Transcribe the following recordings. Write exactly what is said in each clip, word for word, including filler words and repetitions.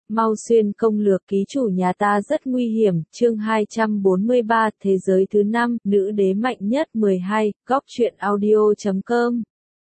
Mau xuyên công lược ký chủ nhà ta rất nguy hiểm, chương hai trăm bốn mươi ba, thế giới thứ năm, nữ đế mạnh nhất mười hai, góc truyện audio chấm com.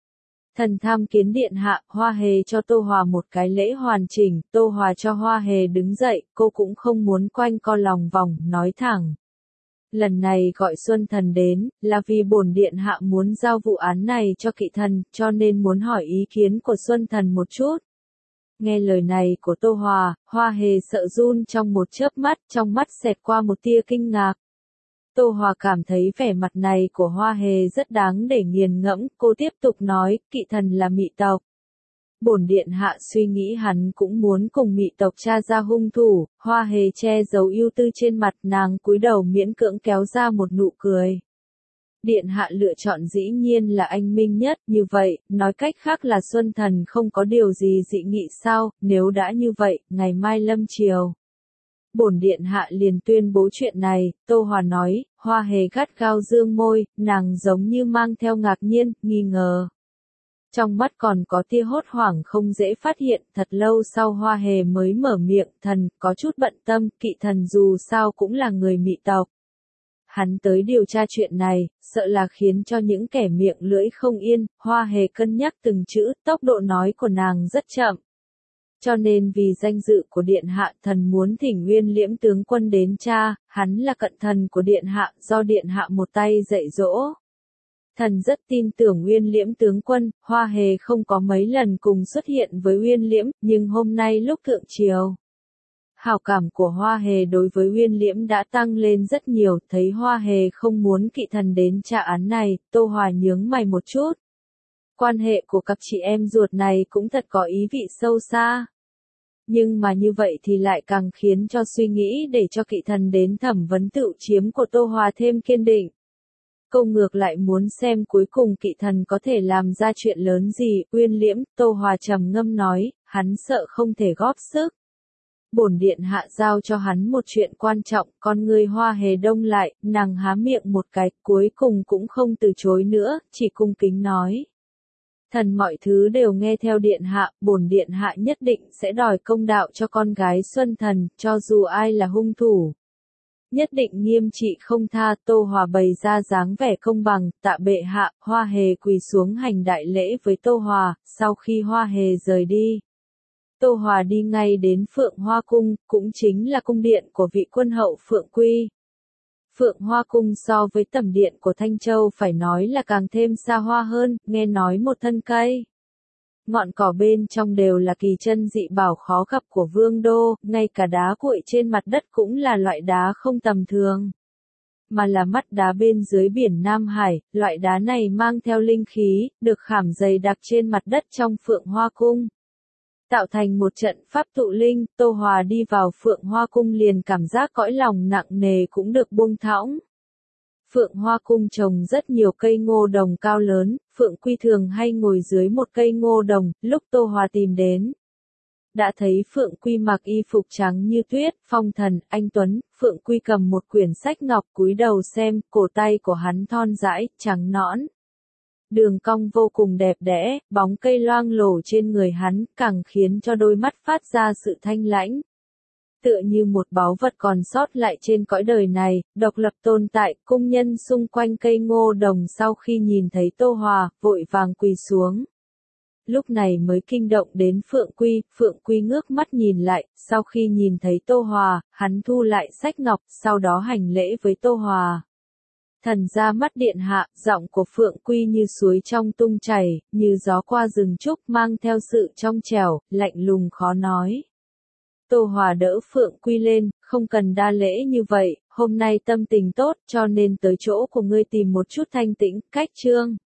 Thần tham kiến điện hạ, Hoa Hề cho Tô Hòa một cái lễ hoàn chỉnh, Tô Hòa cho Hoa Hề đứng dậy, cô cũng không muốn quanh co lòng vòng, nói thẳng. Lần này gọi Xuân Thần đến, là vì bổn điện hạ muốn giao vụ án này cho Kỵ Thần, cho nên muốn hỏi ý kiến của Xuân Thần một chút. Nghe lời này của Tô Hòa, Hoa Hề sợ run trong một chớp mắt, trong mắt xẹt qua một tia kinh ngạc. Tô Hòa cảm thấy vẻ mặt này của Hoa Hề rất đáng để nghiền ngẫm, cô tiếp tục nói, Kỵ Thần là Mị tộc. Bổn điện hạ suy nghĩ hắn cũng muốn cùng Mị tộc tra ra hung thủ. Hoa Hề che giấu ưu tư trên mặt, nàng cúi đầu miễn cưỡng kéo ra một nụ cười. Điện hạ lựa chọn dĩ nhiên là anh minh nhất, như vậy, nói cách khác là Xuân Thần không có điều gì dị nghị sao, nếu đã như vậy, ngày mai lâm chiều. Bổn điện hạ liền tuyên bố chuyện này, Tô Hòa nói. Hoa Hề gắt gao dương môi, nàng giống như mang theo ngạc nhiên, nghi ngờ. Trong mắt còn có tia hốt hoảng không dễ phát hiện, thật lâu sau Hoa Hề mới mở miệng, thần, có chút bận tâm, Kỵ Thần dù sao cũng là người Mị tộc. Hắn tới điều tra chuyện này, sợ là khiến cho những kẻ miệng lưỡi không yên. Hoa Hề cân nhắc từng chữ, tốc độ nói của nàng rất chậm. Cho nên vì danh dự của điện hạ, thần muốn thỉnh Uyên Liễm tướng quân đến tra, hắn là cận thần của điện hạ, do điện hạ một tay dạy dỗ. Thần rất tin tưởng Uyên Liễm tướng quân. Hoa Hề không có mấy lần cùng xuất hiện với Uyên Liễm, nhưng hôm nay lúc thượng triều, hảo cảm của Hoa Hề đối với Uyên Liễm đã tăng lên rất nhiều, thấy Hoa Hề không muốn Kỵ Thần đến tra án này, Tô Hòa nhướng mày một chút. Quan hệ của cặp chị em ruột này cũng thật có ý vị sâu xa. Nhưng mà như vậy thì lại càng khiến cho suy nghĩ để cho Kỵ Thần đến thẩm vấn tựu chiếm của Tô Hòa thêm kiên định. Câu ngược lại muốn xem cuối cùng Kỵ Thần có thể làm ra chuyện lớn gì. Uyên Liễm, Tô Hòa trầm ngâm nói, hắn sợ không thể góp sức. Bổn điện hạ giao cho hắn một chuyện quan trọng, con người Hoa Hề đông lại, nàng há miệng một cái, cuối cùng cũng không từ chối nữa, chỉ cung kính nói. Thần mọi thứ đều nghe theo điện hạ, bổn điện hạ nhất định sẽ đòi công đạo cho con gái Xuân Thần, cho dù ai là hung thủ. Nhất định nghiêm trị không tha. Tô Hòa bày ra dáng vẻ công bằng, tạ bệ hạ. Hoa Hề quỳ xuống hành đại lễ với Tô Hòa, sau khi Hoa Hề rời đi. Tô Hòa đi ngay đến Phượng Hoa Cung, cũng chính là cung điện của vị quân hậu Phượng Quy. Phượng Hoa Cung so với tẩm điện của Thanh Châu phải nói là càng thêm xa hoa hơn, nghe nói một thân cây. Ngọn cỏ bên trong đều là kỳ chân dị bảo khó gặp của vương đô, ngay cả đá cuội trên mặt đất cũng là loại đá không tầm thường. Mà là mắt đá bên dưới biển Nam Hải, loại đá này mang theo linh khí, được khảm dày đặc trên mặt đất trong Phượng Hoa Cung. Tạo thành một trận pháp tụ linh, Tô Hòa đi vào Phượng Hoa Cung liền cảm giác cõi lòng nặng nề cũng được buông thõng. Phượng Hoa Cung trồng rất nhiều cây ngô đồng cao lớn, Phượng Quy thường hay ngồi dưới một cây ngô đồng, lúc Tô Hòa tìm đến. Đã thấy Phượng Quy mặc y phục trắng như tuyết, phong thần, anh tuấn, Phượng Quy cầm một quyển sách ngọc cúi đầu xem, cổ tay của hắn thon dãi, trắng nõn. Đường cong vô cùng đẹp đẽ, bóng cây loang lổ trên người hắn, càng khiến cho đôi mắt phát ra sự thanh lãnh. Tựa như một báu vật còn sót lại trên cõi đời này, độc lập tồn tại. Cung nhân xung quanh cây ngô đồng sau khi nhìn thấy Tô Hòa, vội vàng quỳ xuống. Lúc này mới kinh động đến Phượng Quy, Phượng Quy ngước mắt nhìn lại, sau khi nhìn thấy Tô Hòa, hắn thu lại sách ngọc, sau đó hành lễ với Tô Hòa. Thần ra mắt điện hạ, giọng của Phượng Quy như suối trong tung chảy, như gió qua rừng trúc mang theo sự trong trẻo, lạnh lùng khó nói. Tô Hòa đỡ Phượng Quy lên, không cần đa lễ như vậy, hôm nay tâm tình tốt cho nên tới chỗ của ngươi tìm một chút thanh tĩnh, cách chương.